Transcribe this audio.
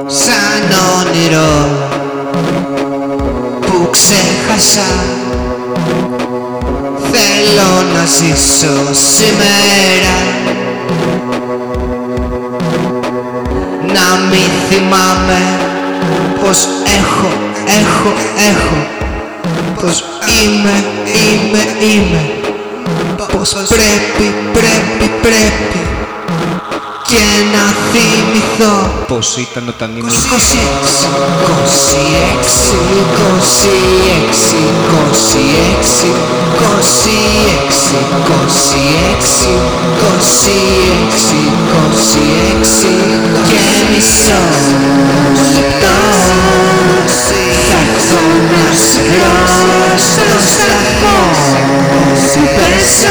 σαν όνειρο που ξέχασα. Θέλω να ζήσω σήμερα, να μην θυμάμαι πως έχω πως είμαι πως πρέπει και να θυμηθώ πως ήταν όταν ήμουν 26 και μισό λεπτό θα έρθω να σε βρω στο σταθμό που πες